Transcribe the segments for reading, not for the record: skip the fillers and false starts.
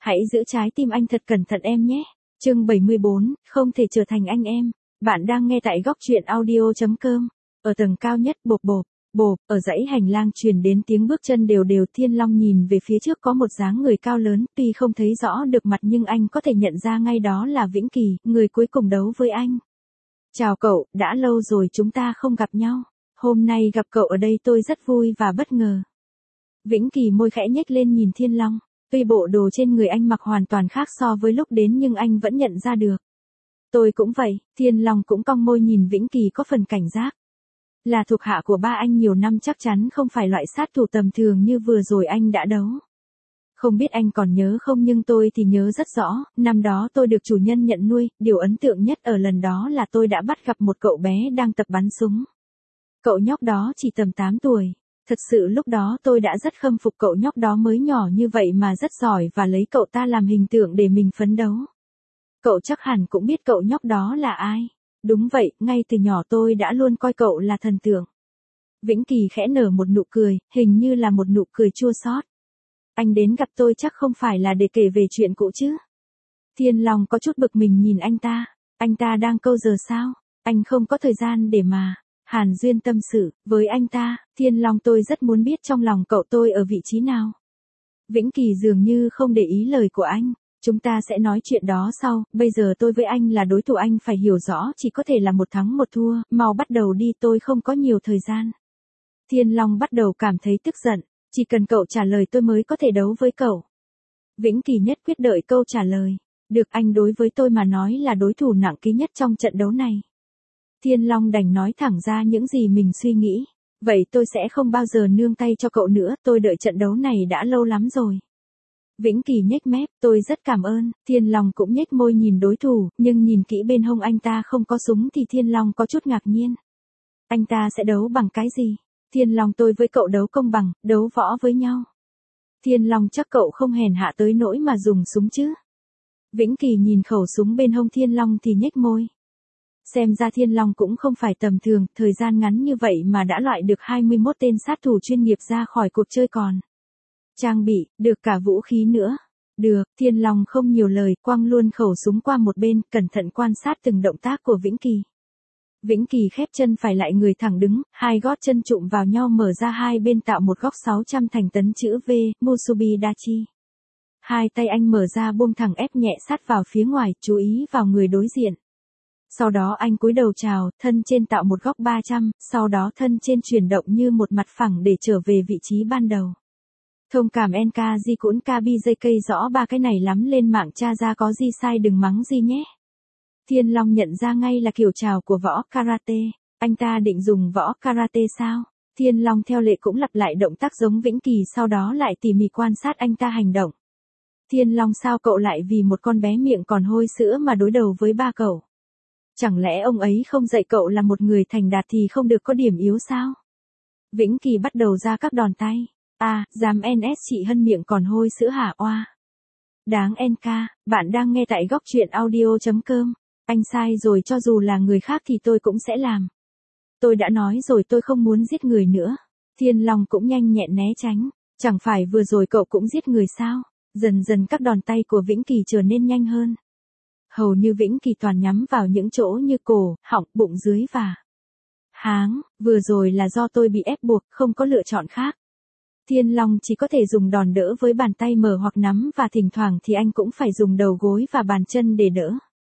Hãy giữ trái tim anh thật cẩn thận em nhé. Chương 74, không thể trở thành anh em. Bạn đang nghe tại góc truyện audio.com. Ở tầng cao nhất bộp bộp, bộp, ở dãy hành lang truyền đến tiếng bước chân đều đều. Thiên Long nhìn về phía trước có một dáng người cao lớn, tuy không thấy rõ được mặt nhưng anh có thể nhận ra ngay đó là Vĩnh Kỳ, người cuối cùng đấu với anh. Chào cậu, đã lâu rồi chúng ta không gặp nhau. Hôm nay gặp cậu ở đây tôi rất vui và bất ngờ. Vĩnh Kỳ môi khẽ nhếch lên nhìn Thiên Long. Tuy bộ đồ trên người anh mặc hoàn toàn khác so với lúc đến nhưng anh vẫn nhận ra được. Tôi cũng vậy, Thiên Long cũng cong môi nhìn Vĩnh Kỳ có phần cảnh giác. Là thuộc hạ của ba anh nhiều năm chắc chắn không phải loại sát thủ tầm thường như vừa rồi anh đã đấu. Không biết anh còn nhớ không nhưng tôi thì nhớ rất rõ, năm đó tôi được chủ nhân nhận nuôi, điều ấn tượng nhất ở lần đó là tôi đã bắt gặp một cậu bé đang tập bắn súng. Cậu nhóc đó chỉ tầm 8 tuổi. Thật sự lúc đó tôi đã rất khâm phục cậu nhóc đó mới nhỏ như vậy mà rất giỏi và lấy cậu ta làm hình tượng để mình phấn đấu. Cậu chắc hẳn cũng biết cậu nhóc đó là ai. Đúng vậy, ngay từ nhỏ tôi đã luôn coi cậu là thần tượng. Vĩnh Kỳ khẽ nở một nụ cười, hình như là một nụ cười chua xót. Anh đến gặp tôi chắc không phải là để kể về chuyện cũ chứ. Thiên Long có chút bực mình nhìn anh ta đang câu giờ sao, anh không có thời gian để mà. Hàn Duyên tâm sự với anh ta, Thiên Long tôi rất muốn biết trong lòng cậu tôi ở vị trí nào. Vĩnh Kỳ dường như không để ý lời của anh, chúng ta sẽ nói chuyện đó sau, bây giờ tôi với anh là đối thủ anh phải hiểu rõ chỉ có thể là một thắng một thua, mau bắt đầu đi tôi không có nhiều thời gian. Thiên Long bắt đầu cảm thấy tức giận, chỉ cần cậu trả lời tôi mới có thể đấu với cậu. Vĩnh Kỳ nhất quyết đợi câu trả lời, được anh đối với tôi mà nói là đối thủ nặng ký nhất trong trận đấu này. Thiên Long đành nói thẳng ra những gì mình suy nghĩ. Vậy tôi sẽ không bao giờ nương tay cho cậu nữa, tôi đợi trận đấu này đã lâu lắm rồi. Vĩnh Kỳ nhếch mép, tôi rất cảm ơn. Thiên Long cũng nhếch môi nhìn đối thủ, nhưng nhìn kỹ bên hông anh ta không có súng thì Thiên Long có chút ngạc nhiên. Anh ta sẽ đấu bằng cái gì? Thiên Long tôi với cậu đấu công bằng, đấu võ với nhau. Thiên Long chắc cậu không hèn hạ tới nỗi mà dùng súng chứ? Vĩnh Kỳ nhìn khẩu súng bên hông Thiên Long thì nhếch môi. Xem ra Thiên Long cũng không phải tầm thường, thời gian ngắn như vậy mà đã loại được 21 tên sát thủ chuyên nghiệp ra khỏi cuộc chơi còn. Trang bị, được cả vũ khí nữa. Được, Thiên Long không nhiều lời, quăng luôn khẩu súng qua một bên, cẩn thận quan sát từng động tác của Vĩnh Kỳ. Vĩnh Kỳ khép chân phải lại người thẳng đứng, hai gót chân chụm vào nhau mở ra hai bên tạo một góc 600 thành tấn chữ V, Musubi Dachi. Hai tay anh mở ra buông thẳng ép nhẹ sát vào phía ngoài, chú ý vào người đối diện. Sau đó anh cúi đầu chào, thân trên tạo một góc 300, sau đó thân trên chuyển động như một mặt phẳng để trở về vị trí ban đầu. Thông cảm NKG cũng KBJK rõ ba cái này lắm lên mạng tra ra có gì sai đừng mắng gì nhé. Thiên Long nhận ra ngay là kiểu chào của võ karate, anh ta định dùng võ karate sao? Thiên Long theo lệ cũng lặp lại động tác giống Vĩnh Kỳ sau đó lại tỉ mỉ quan sát anh ta hành động. Thiên Long sao cậu lại vì một con bé miệng còn hôi sữa mà đối đầu với ba cậu? Chẳng lẽ ông ấy không dạy cậu là một người thành đạt thì không được có điểm yếu sao? Vĩnh Kỳ bắt đầu ra các đòn tay. Dám NS chị Hân miệng còn hôi sữa hả oa? Đáng NK, bạn đang nghe tại góc truyện audio.com. Anh sai rồi cho dù là người khác thì tôi cũng sẽ làm. Tôi đã nói rồi tôi không muốn giết người nữa. Thiên Long cũng nhanh nhẹn né tránh. Chẳng phải vừa rồi cậu cũng giết người sao? Dần dần các đòn tay của Vĩnh Kỳ trở nên nhanh hơn. Hầu như Vĩnh Kỳ toàn nhắm vào những chỗ như cổ, họng, bụng dưới và háng, vừa rồi là do tôi bị ép buộc, không có lựa chọn khác. Thiên Long chỉ có thể dùng đòn đỡ với bàn tay mở hoặc nắm và thỉnh thoảng thì anh cũng phải dùng đầu gối và bàn chân để đỡ.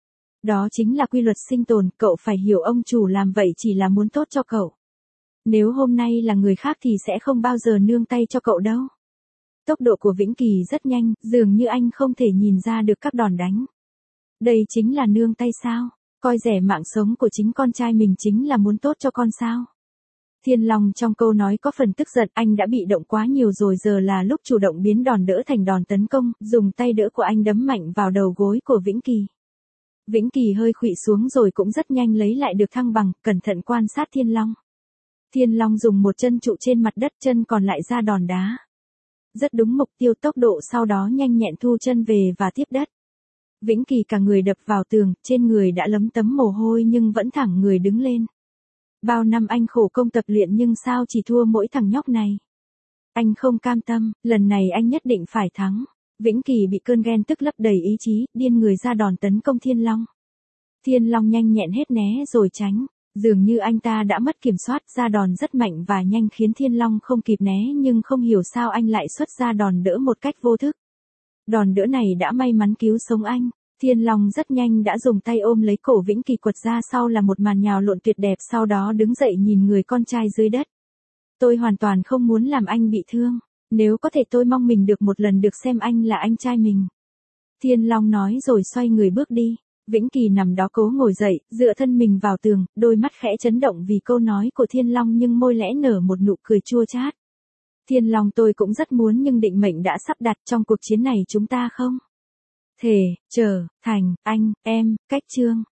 Đó chính là quy luật sinh tồn, cậu phải hiểu ông chủ làm vậy chỉ là muốn tốt cho cậu. Nếu hôm nay là người khác thì sẽ không bao giờ nương tay cho cậu đâu. Tốc độ của Vĩnh Kỳ rất nhanh, dường như anh không thể nhìn ra được các đòn đánh. Đây chính là nương tay sao? Coi rẻ mạng sống của chính con trai mình chính là muốn tốt cho con sao? Thiên Long trong câu nói có phần tức giận, anh đã bị động quá nhiều rồi giờ là lúc chủ động biến đòn đỡ thành đòn tấn công, dùng tay đỡ của anh đấm mạnh vào đầu gối của Vĩnh Kỳ. Vĩnh Kỳ hơi khuỵu xuống rồi cũng rất nhanh lấy lại được thăng bằng, cẩn thận quan sát Thiên Long. Thiên Long dùng một chân trụ trên mặt đất, chân còn lại ra đòn đá. Rất đúng mục tiêu, tốc độ sau đó nhanh nhẹn thu chân về và tiếp đất. Vĩnh Kỳ cả người đập vào tường, trên người đã lấm tấm mồ hôi nhưng vẫn thẳng người đứng lên. Bao năm anh khổ công tập luyện nhưng sao chỉ thua mỗi thằng nhóc này. Anh không cam tâm, lần này anh nhất định phải thắng. Vĩnh Kỳ bị cơn ghen tức lấp đầy ý chí, điên người ra đòn tấn công Thiên Long. Thiên Long nhanh nhẹn hết né rồi tránh. Dường như anh ta đã mất kiểm soát, ra đòn rất mạnh và nhanh khiến Thiên Long không kịp né, nhưng không hiểu sao anh lại xuất ra đòn đỡ một cách vô thức. Đòn đỡ này đã may mắn cứu sống anh. Thiên Long rất nhanh đã dùng tay ôm lấy cổ Vĩnh Kỳ quật ra, sau là một màn nhào lộn tuyệt đẹp, sau đó đứng dậy nhìn người con trai dưới đất. Tôi hoàn toàn không muốn làm anh bị thương. Nếu có thể tôi mong mình được một lần được xem anh là anh trai mình. Thiên Long nói rồi xoay người bước đi. Vĩnh Kỳ nằm đó cố ngồi dậy, dựa thân mình vào tường, đôi mắt khẽ chấn động vì câu nói của Thiên Long nhưng môi lẽ nở một nụ cười chua chát. Thiên Long, tôi cũng rất muốn nhưng định mệnh đã sắp đặt, trong cuộc chiến này chúng ta không thể trở thành anh em. Cách chương